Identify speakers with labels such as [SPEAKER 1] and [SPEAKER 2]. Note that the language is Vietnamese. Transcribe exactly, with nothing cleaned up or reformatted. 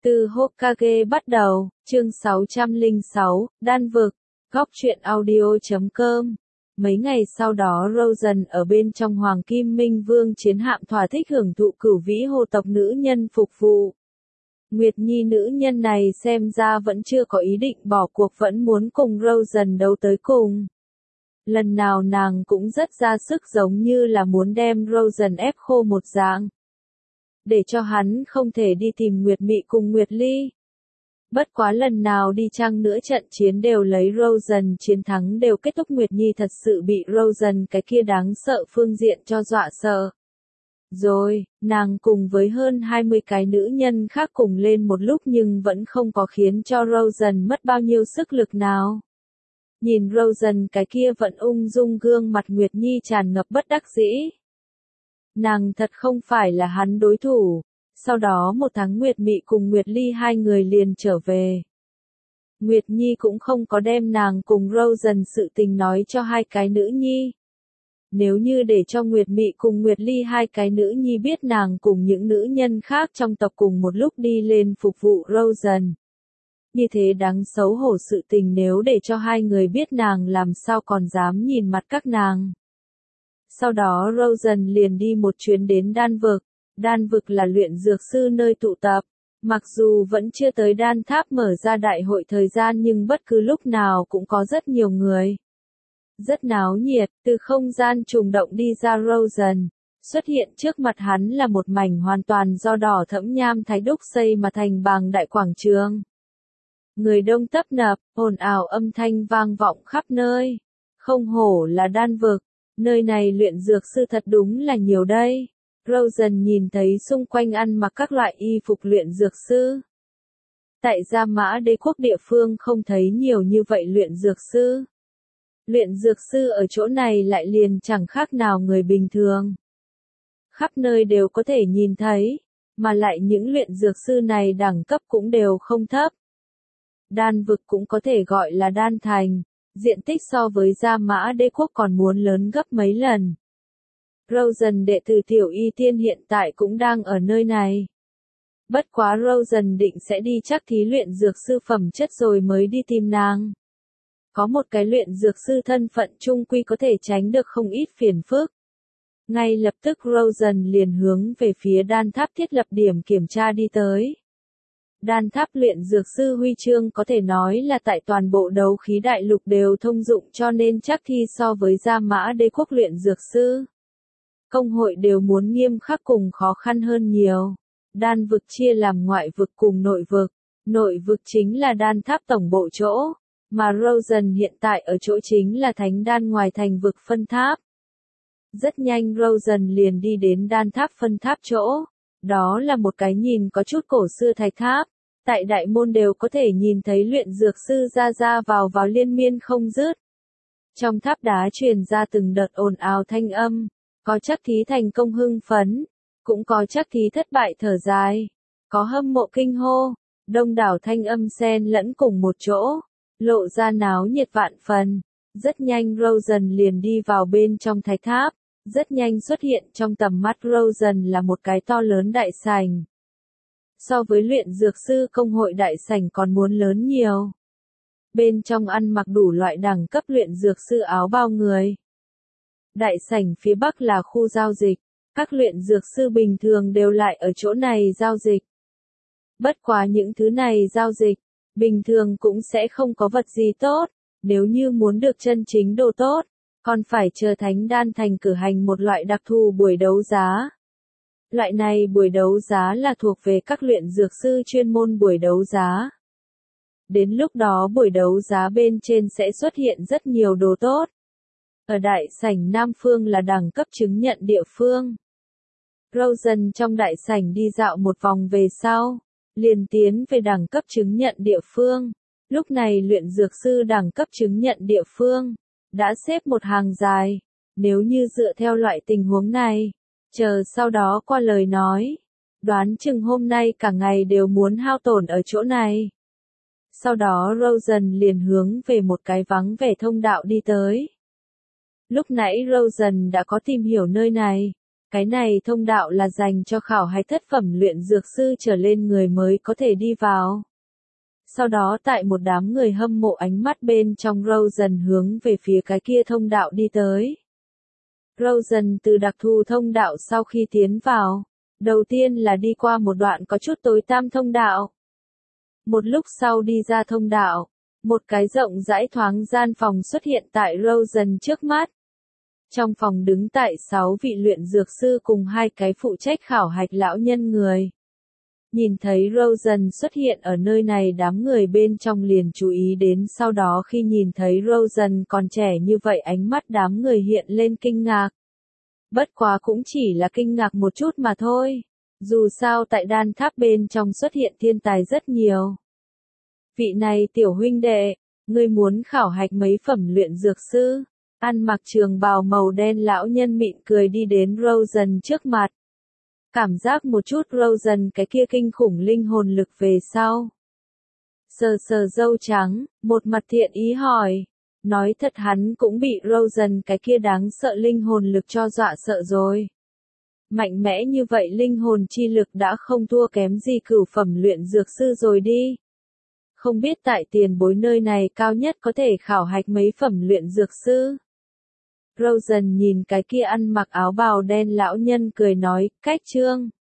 [SPEAKER 1] Từ Hokage bắt đầu, chương sáu trăm lẻ sáu, Đan vực, góc truyện audio chấm com. Mấy ngày sau đó Rosen ở bên trong Hoàng Kim Minh Vương chiến hạm thỏa thích hưởng thụ cửu vĩ hồ tộc nữ nhân phục vụ. Nguyệt Nhi nữ nhân này xem ra vẫn chưa có ý định bỏ cuộc, vẫn muốn cùng Rosen đấu tới cùng. Lần nào nàng cũng rất ra sức, giống như là muốn đem Rosen ép khô một dạng, để cho hắn không thể đi tìm Nguyệt Mị cùng Nguyệt Ly. Bất quá lần nào đi chăng nữa trận chiến đều lấy Rosen chiến thắng, đều kết thúc Nguyệt Nhi thật sự bị Rosen cái kia đáng sợ phương diện cho dọa sợ. Rồi, nàng cùng với hơn hai mươi cái nữ nhân khác cùng lên một lúc nhưng vẫn không có khiến cho Rosen mất bao nhiêu sức lực nào. Nhìn Rosen cái kia vẫn ung dung gương mặt, Nguyệt Nhi tràn ngập bất đắc dĩ. Nàng thật không phải là hắn đối thủ. Sau đó một tháng Nguyệt Mị cùng Nguyệt Ly hai người liền trở về. Nguyệt Nhi cũng không có đem nàng cùng Rosen sự tình nói cho hai cái nữ nhi. Nếu như để cho Nguyệt Mị cùng Nguyệt Ly hai cái nữ nhi biết nàng cùng những nữ nhân khác trong tộc cùng một lúc đi lên phục vụ Rosen, như thế đáng xấu hổ sự tình, nếu để cho hai người biết nàng làm sao còn dám nhìn mặt các nàng. Sau đó Rosen liền đi một chuyến đến Đan vực. Đan vực là luyện dược sư nơi tụ tập. Mặc dù vẫn chưa tới Đan Tháp mở ra đại hội thời gian, nhưng bất cứ lúc nào cũng có rất nhiều người. Rất náo nhiệt. Từ không gian trùng động đi ra Rosen, xuất hiện trước mặt hắn là một mảnh hoàn toàn do đỏ thẫm nham thạch đúc xây mà thành bàng đại quảng trường. Người đông tấp nập, ồn ào âm thanh vang vọng khắp nơi. Không hổ là Đan vực, nơi này luyện dược sư thật đúng là nhiều đây. Rosen nhìn thấy xung quanh ăn mặc các loại y phục luyện dược sư. Tại Gia Mã Đế quốc địa phương không thấy nhiều như vậy luyện dược sư. Luyện dược sư ở chỗ này lại liền chẳng khác nào người bình thường. Khắp nơi đều có thể nhìn thấy, mà lại những luyện dược sư này đẳng cấp cũng đều không thấp. Đan vực cũng có thể gọi là Đan thành, diện tích so với Gia Mã Đế quốc còn muốn lớn gấp mấy lần. Rosen đệ tử Tiểu Y Tiên hiện tại cũng đang ở nơi này. Bất quá Rosen định sẽ đi chắc thí luyện dược sư phẩm chất rồi mới đi tìm nàng. Có một cái luyện dược sư thân phận trung quy có thể tránh được không ít phiền phức. Ngay lập tức Rosen liền hướng về phía Đan Tháp thiết lập điểm kiểm tra đi tới. Đan Tháp luyện dược sư huy chương có thể nói là tại toàn bộ đấu khí đại lục đều thông dụng, cho nên chắc thi so với Gia Mã Đế quốc luyện dược sư, công hội đều muốn nghiêm khắc cùng khó khăn hơn nhiều. Đan vực chia làm ngoại vực cùng nội vực. Nội vực chính là Đan Tháp tổng bộ chỗ, mà Rosen hiện tại ở chỗ chính là Thánh Đan ngoài thành vực phân tháp. Rất nhanh Rosen liền đi đến Đan Tháp phân tháp chỗ. Đó là một cái nhìn có chút cổ xưa thạch tháp. Tại đại môn đều có thể nhìn thấy luyện dược sư ra ra vào vào liên miên không dứt. Trong tháp đá truyền ra từng đợt ồn ào thanh âm. Có chắc thí thành công hưng phấn, cũng có chắc thí thất bại thở dài, có hâm mộ kinh hô, đông đảo thanh âm xen lẫn cùng một chỗ, lộ ra náo nhiệt vạn phần. Rất nhanh Rosen liền đi vào bên trong thạch tháp, rất nhanh xuất hiện trong tầm mắt Rosen là một cái to lớn đại sảnh. So với luyện dược sư công hội đại sảnh còn muốn lớn nhiều. Bên trong ăn mặc đủ loại đẳng cấp luyện dược sư áo bao người. Đại sảnh phía bắc là khu giao dịch, các luyện dược sư bình thường đều lại ở chỗ này giao dịch. Bất quá những thứ này giao dịch, bình thường cũng sẽ không có vật gì tốt, nếu như muốn được chân chính đồ tốt, còn phải chờ Thánh Đan thành cử hành một loại đặc thù buổi đấu giá. Loại này buổi đấu giá là thuộc về các luyện dược sư chuyên môn buổi đấu giá. Đến lúc đó buổi đấu giá bên trên sẽ xuất hiện rất nhiều đồ tốt. Ở đại sảnh Nam Phương là đẳng cấp chứng nhận địa phương. Rosen trong đại sảnh đi dạo một vòng về sau, liền tiến về đẳng cấp chứng nhận địa phương. Lúc này luyện dược sư đẳng cấp chứng nhận địa phương đã xếp một hàng dài. Nếu như dựa theo loại tình huống này, chờ sau đó qua lời nói, đoán chừng hôm nay cả ngày đều muốn hao tổn ở chỗ này. Sau đó Rosen liền hướng về một cái vắng vẻ thông đạo đi tới. Lúc nãy Rosen đã có tìm hiểu nơi này. Cái này thông đạo là dành cho khảo hạch thất phẩm luyện dược sư trở lên người mới có thể đi vào. Sau đó tại một đám người hâm mộ ánh mắt bên trong Rosen hướng về phía cái kia thông đạo đi tới. Rosen từ đặc thù thông đạo sau khi tiến vào, đầu tiên là đi qua một đoạn có chút tối tăm thông đạo. Một lúc sau đi ra thông đạo, một cái rộng rãi thoáng gian phòng xuất hiện tại Rosen trước mắt. Trong phòng đứng tại sáu vị luyện dược sư cùng hai cái phụ trách khảo hạch lão nhân người. Nhìn thấy Rosen xuất hiện ở nơi này, đám người bên trong liền chú ý đến, sau đó khi nhìn thấy Rosen còn trẻ như vậy ánh mắt đám người hiện lên kinh ngạc. Bất quá cũng chỉ là kinh ngạc một chút mà thôi. Dù sao tại đan tháp bên trong xuất hiện thiên tài rất nhiều. Vị này tiểu huynh đệ, ngươi muốn khảo hạch mấy phẩm luyện dược sư? Ăn mặc trường bào màu đen lão nhân mịn cười đi đến Rosen trước mặt. Cảm giác một chút Rosen cái kia kinh khủng linh hồn lực về sau. Sờ sờ râu trắng, một mặt thiện ý hỏi. Nói thật hắn cũng bị Rosen cái kia đáng sợ linh hồn lực cho dọa sợ rồi. Mạnh mẽ như vậy linh hồn chi lực đã không thua kém gì cửu phẩm luyện dược sư rồi đi. Không biết tại tiền bối nơi này cao nhất có thể khảo hạch mấy phẩm luyện dược sư. Rosen nhìn cái kia ăn mặc áo bào đen lão nhân cười nói, cách trương.